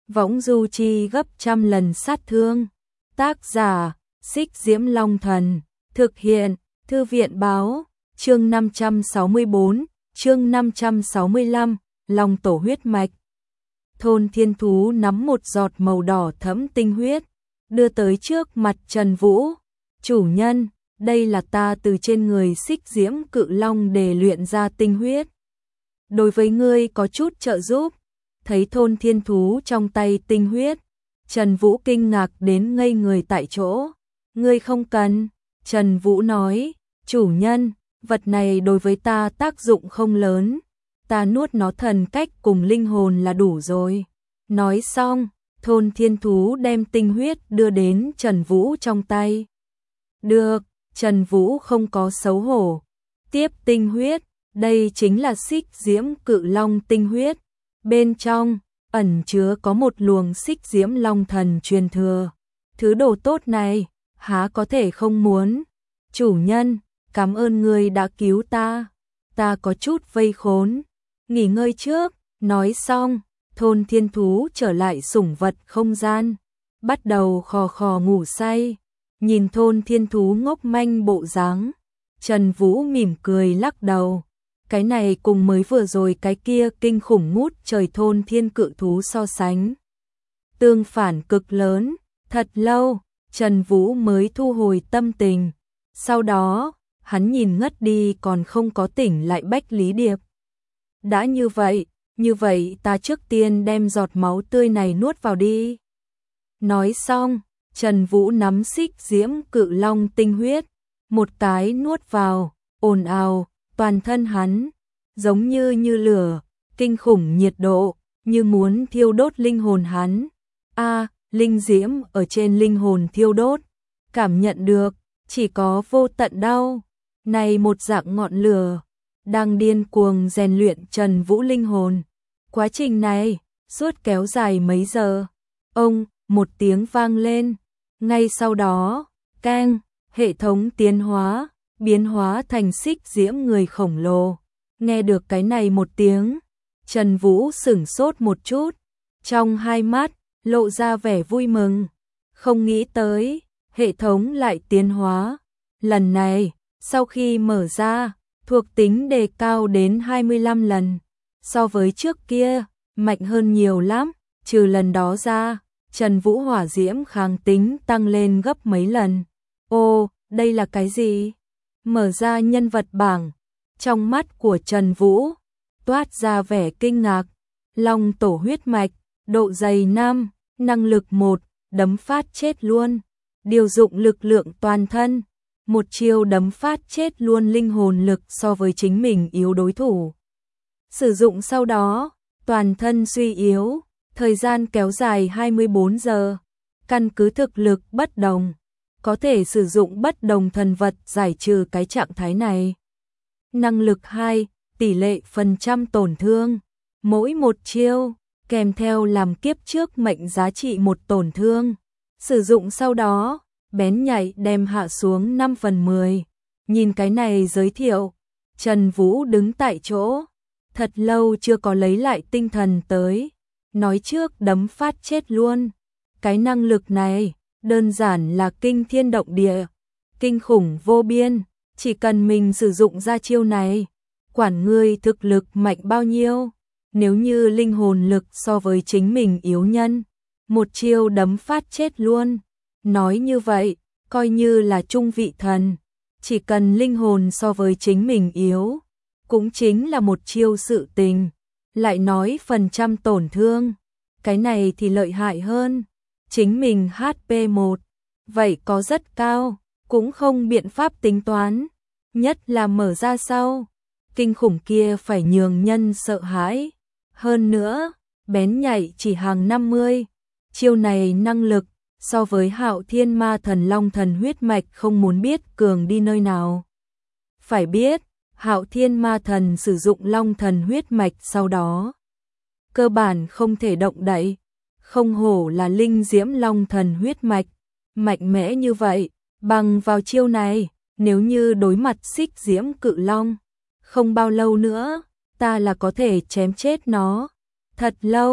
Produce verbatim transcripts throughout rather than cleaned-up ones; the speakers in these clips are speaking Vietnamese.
võng du chi gấp trăm lần sát thương. Tác giả, Xích Diễm Long Thần. Thực hiện, Thư viện Báo. Chương năm trăm sáu mươi bốn, chương năm trăm sáu mươi lăm, Long tổ huyết mạch. Thôn Thiên Thú nắm một giọt màu đỏ thẫm tinh huyết, đưa tới trước mặt Trần Vũ. Chủ nhân, đây là ta từ trên người Xích Diễm Cự Long để luyện ra tinh huyết. Đối với ngươi có chút trợ giúp. Thấy Thôn Thiên Thú trong tay tinh huyết, Trần Vũ kinh ngạc đến ngây người tại chỗ. Ngươi không cần, Trần Vũ nói, chủ nhân, vật này đối với ta tác dụng không lớn, ta nuốt nó thần cách cùng linh hồn là đủ rồi. Nói xong, Thôn Thiên Thú đem tinh huyết đưa đến Trần Vũ trong tay. Được, Trần Vũ không có xấu hổ. Tiếp tinh huyết, đây chính là Xích Diễm Cự Long tinh huyết. Bên trong, ẩn chứa có một luồng Xích Diễm Long Thần truyền thừa. Thứ đồ tốt này, há có thể không muốn. Chủ nhân, cảm ơn ngươi đã cứu ta. Ta có chút vây khốn. Nghỉ ngơi trước, nói xong, Thôn Thiên Thú trở lại sủng vật không gian. Bắt đầu khò khò ngủ say. Nhìn Thôn Thiên Thú ngốc manh bộ dáng, Trần Vũ mỉm cười lắc đầu. Cái này cùng mới vừa rồi cái kia kinh khủng ngút trời Thôn Thiên Cự Thú so sánh. Tương phản cực lớn, thật lâu, Trần Vũ mới thu hồi tâm tình. Sau đó, hắn nhìn ngất đi còn không có tỉnh lại Bách Lý Điệp. Đã như vậy, như vậy ta trước tiên đem giọt máu tươi này nuốt vào đi. Nói xong, Trần Vũ nắm Xích Diễm Cự Long tinh huyết, một cái nuốt vào, ồn ào, toàn thân hắn, giống như như lửa, kinh khủng nhiệt độ, như muốn thiêu đốt linh hồn hắn. A, linh diễm ở trên linh hồn thiêu đốt, cảm nhận được, chỉ có vô tận đau. Này một dạng ngọn lửa, đang điên cuồng rèn luyện Trần Vũ linh hồn. Quá trình này, suốt kéo dài mấy giờ. Ông, một tiếng vang lên. Ngay sau đó, keng, hệ thống tiến hóa, biến hóa thành Xích Diễm người khổng lồ. Nghe được cái này một tiếng, Trần Vũ sửng sốt một chút, trong hai mắt lộ ra vẻ vui mừng. Không nghĩ tới, hệ thống lại tiến hóa. Lần này, sau khi mở ra, thuộc tính đề cao đến hai mươi lăm lần. So với trước kia, mạnh hơn nhiều lắm, trừ lần đó ra, Trần Vũ hỏa diễm kháng tính tăng lên gấp mấy lần. Ô, đây là cái gì? Mở ra nhân vật bảng, trong mắt của Trần Vũ toát ra vẻ kinh ngạc. Long tổ huyết mạch, độ dày năm, năng lực một, đấm phát chết luôn. Điều dụng lực lượng toàn thân, một chiêu đấm phát chết luôn linh hồn lực so với chính mình yếu đối thủ. Sử dụng sau đó, toàn thân suy yếu, thời gian kéo dài hai mươi bốn giờ. Căn cứ thực lực bất đồng, có thể sử dụng bất đồng thần vật giải trừ cái trạng thái này. Năng lực hai, tỷ lệ phần trăm tổn thương. Mỗi một chiêu, kèm theo làm kiếp trước mệnh giá trị một tổn thương. Sử dụng sau đó, bén nhạy đem hạ xuống năm phần mười. Nhìn cái này giới thiệu, Trần Vũ đứng tại chỗ, thật lâu chưa có lấy lại tinh thần tới. Nói trước đấm phát chết luôn. Cái năng lực này, đơn giản là kinh thiên động địa, kinh khủng vô biên. Chỉ cần mình sử dụng ra chiêu này, quản ngươi thực lực mạnh bao nhiêu. Nếu như linh hồn lực so với chính mình yếu nhân, một chiêu đấm phát chết luôn. Nói như vậy, coi như là trung vị thần, chỉ cần linh hồn so với chính mình yếu, cũng chính là một chiêu sự tình. Lại nói phần trăm tổn thương, cái này thì lợi hại hơn. Chính mình hát pê một, vậy có rất cao, cũng không biện pháp tính toán. Nhất là mở ra sau, kinh khủng kia phải nhường nhân sợ hãi. Hơn nữa, bén nhạy chỉ hàng năm mươi. Chiêu này năng lực, so với Hạo Thiên Ma Thần Long Thần huyết mạch không muốn biết cường đi nơi nào. Phải biết, Hạo Thiên Ma Thần sử dụng Long Thần huyết mạch sau đó, cơ bản không thể động đậy. Không hổ là linh diễm Long Thần huyết mạch, mạnh mẽ như vậy. Bằng vào chiêu này, nếu như đối mặt Xích Diễm Cự Long, không bao lâu nữa, ta là có thể chém chết nó. Thật lâu,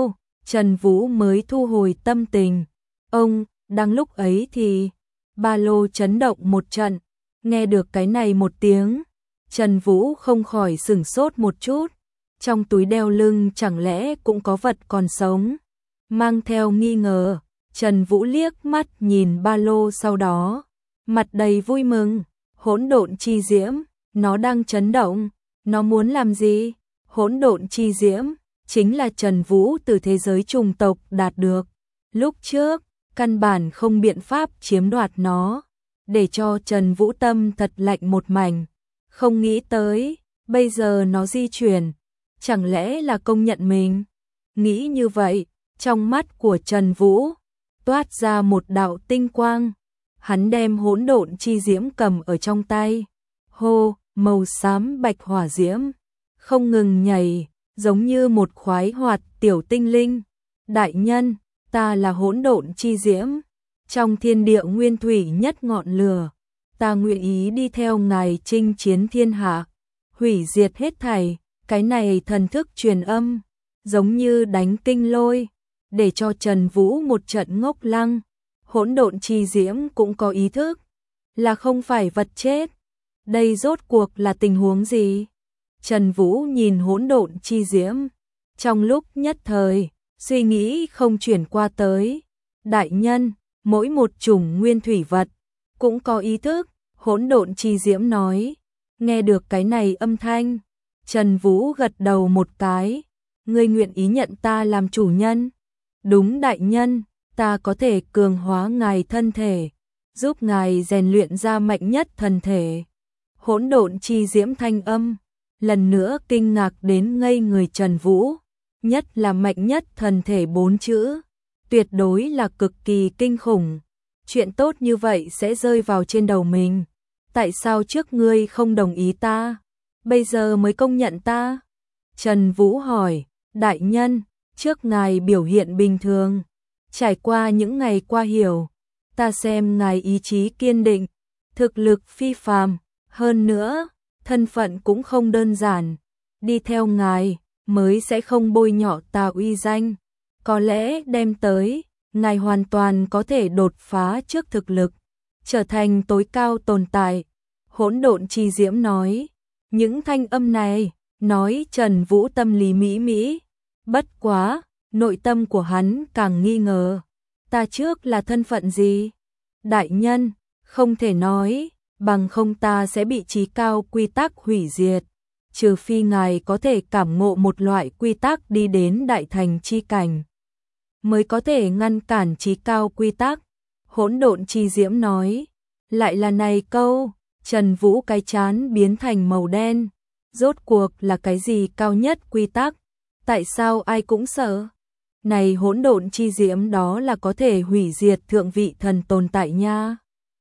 Trần Vũ mới thu hồi tâm tình. Ông, đang lúc ấy thì ba lô chấn động một trận, nghe được cái này một tiếng, Trần Vũ không khỏi sửng sốt một chút, trong túi đeo lưng chẳng lẽ cũng có vật còn sống. Mang theo nghi ngờ, Trần Vũ liếc mắt nhìn ba lô sau đó, mặt đầy vui mừng. Hỗn độn chi diễm, nó đang chấn động, nó muốn làm gì? Hỗn độn chi diễm chính là Trần Vũ từ thế giới trùng tộc đạt được. Lúc trước, căn bản không biện pháp chiếm đoạt nó, để cho Trần Vũ tâm thật lạnh một mảnh. Không nghĩ tới, bây giờ nó di chuyển, chẳng lẽ là công nhận mình? Nghĩ như vậy, trong mắt của Trần Vũ toát ra một đạo tinh quang. Hắn đem hỗn độn chi diễm cầm ở trong tay. Hô, màu xám bạch hỏa diễm không ngừng nhảy, giống như một khoái hoạt tiểu tinh linh. Đại nhân, ta là hỗn độn chi diễm, trong thiên địa nguyên thủy nhất ngọn lửa, ta nguyện ý đi theo ngài chinh chiến thiên hạ, hủy diệt hết thảy. Cái này thần thức truyền âm, giống như đánh kinh lôi, để cho Trần Vũ một trận ngốc lăng. Hỗn độn chi diễm cũng có ý thức, là không phải vật chết. Đây rốt cuộc là tình huống gì? Trần Vũ nhìn hỗn độn chi diễm, trong lúc nhất thời, suy nghĩ không chuyển qua tới. Đại nhân, mỗi một chủng nguyên thủy vật cũng có ý thức, hỗn độn chi diễm nói. Nghe được cái này âm thanh, Trần Vũ gật đầu một cái. Ngươi nguyện ý nhận ta làm chủ nhân? Đúng đại nhân, ta có thể cường hóa ngài thân thể, giúp ngài rèn luyện ra mạnh nhất thần thể. Hỗn độn chi diễm thanh âm, lần nữa kinh ngạc đến ngây người Trần Vũ. Nhất là mạnh nhất thần thể bốn chữ, tuyệt đối là cực kỳ kinh khủng. Chuyện tốt như vậy sẽ rơi vào trên đầu mình. Tại sao trước ngươi không đồng ý ta, bây giờ mới công nhận ta? Trần Vũ hỏi, đại nhân, trước ngài biểu hiện bình thường, trải qua những ngày qua hiểu, ta xem ngài ý chí kiên định, thực lực phi phàm, hơn nữa, thân phận cũng không đơn giản, đi theo ngài mới sẽ không bôi nhọ ta uy danh, có lẽ đem tới, ngài hoàn toàn có thể đột phá trước thực lực, trở thành tối cao tồn tại. Hỗn độn chi diễm nói, những thanh âm này, nói Trần Vũ tâm lý mỹ mỹ, bất quá, nội tâm của hắn càng nghi ngờ. Ta trước là thân phận gì? Đại nhân, không thể nói, bằng không ta sẽ bị chí cao quy tắc hủy diệt. Trừ phi ngài có thể cảm ngộ một loại quy tắc đi đến đại thành chi cảnh, mới có thể ngăn cản chí cao quy tắc. Hỗn độn chi diễm nói, lại là này câu. Trần Vũ cái chán biến thành màu đen. Rốt cuộc là cái gì cao nhất quy tắc? Tại sao ai cũng sợ? Này hỗn độn chi diễm đó là có thể hủy diệt thượng vị thần tồn tại nha.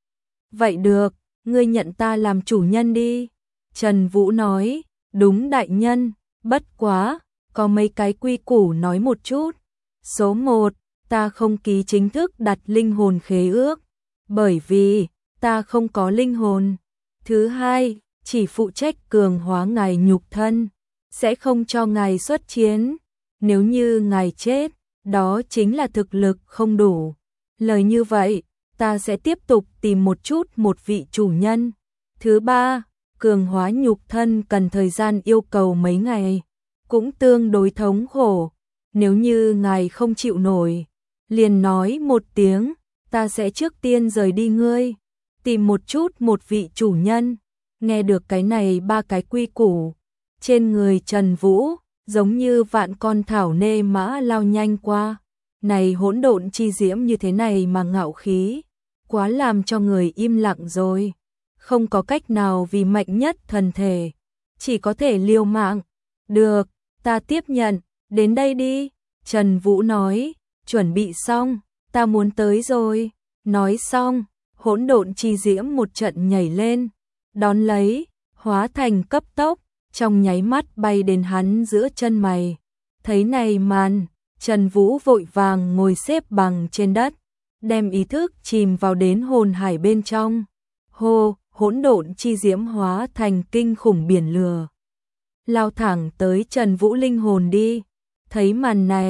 Vậy được, ngươi nhận ta làm chủ nhân đi. Trần Vũ nói, đúng đại nhân, bất quá, có mấy cái quy củ nói một chút. Số một, ta không ký chính thức đặt linh hồn khế ước, bởi vì ta không có linh hồn. Thứ hai, chỉ phụ trách cường hóa ngài nhục thân, sẽ không cho ngài xuất chiến. Nếu như ngài chết, đó chính là thực lực không đủ. Lời như vậy, ta sẽ tiếp tục tìm một chút một vị chủ nhân. Thứ ba, cường hóa nhục thân cần thời gian yêu cầu mấy ngày, cũng tương đối thống khổ. Nếu như ngài không chịu nổi, liền nói một tiếng, ta sẽ trước tiên rời đi ngươi, tìm một chút một vị chủ nhân. Nghe được cái này ba cái quy củ, trên người Trần Vũ giống như vạn con thảo nê mã lao nhanh qua. Này hỗn độn chi diễm như thế này mà ngạo khí, quá làm cho người im lặng rồi. Không có cách nào vì mạnh nhất thần thể, chỉ có thể liều mạng. Được, ta tiếp nhận, đến đây đi. Trần Vũ nói, chuẩn bị xong, ta muốn tới rồi. Nói xong, hỗn độn chi diễm một trận nhảy lên, đón lấy, hóa thành cấp tốc, trong nháy mắt bay đến hắn giữa chân mày. Thấy này màn, Trần Vũ vội vàng ngồi xếp bằng trên đất, đem ý thức chìm vào đến hồn hải bên trong. Hô, hỗn độn chi diễm hóa thành kinh khủng biển lửa, lao thẳng tới Trần Vũ linh hồn đi. Thấy màn này,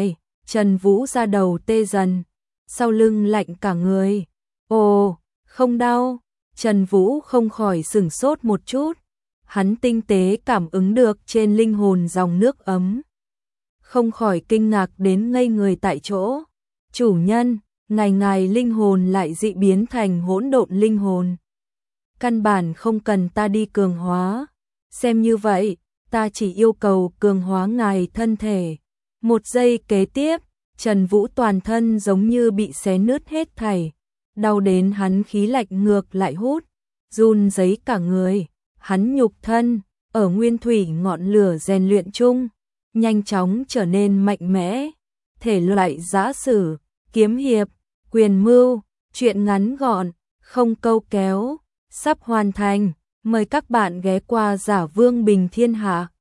Trần Vũ ra đầu tê dần, sau lưng lạnh cả người. Ồ, không đau. Trần Vũ không khỏi sửng sốt một chút. Hắn tinh tế cảm ứng được trên linh hồn dòng nước ấm. Không khỏi kinh ngạc đến ngây người tại chỗ. Chủ nhân, ngài ngài linh hồn lại dị biến thành hỗn độn linh hồn. Căn bản không cần ta đi cường hóa. Xem như vậy, ta chỉ yêu cầu cường hóa ngài thân thể. Một giây kế tiếp, Trần Vũ toàn thân giống như bị xé nứt hết thảy. Đau đến hắn khí lạnh ngược lại hút, run rẩy cả người. Hắn nhục thân, ở nguyên thủy ngọn lửa rèn luyện chung, nhanh chóng trở nên mạnh mẽ. Thể loại giã sử, kiếm hiệp, quyền mưu, truyện ngắn gọn, không câu kéo, sắp hoàn thành. Mời các bạn ghé qua Giả Vương Bình Thiên Hạ.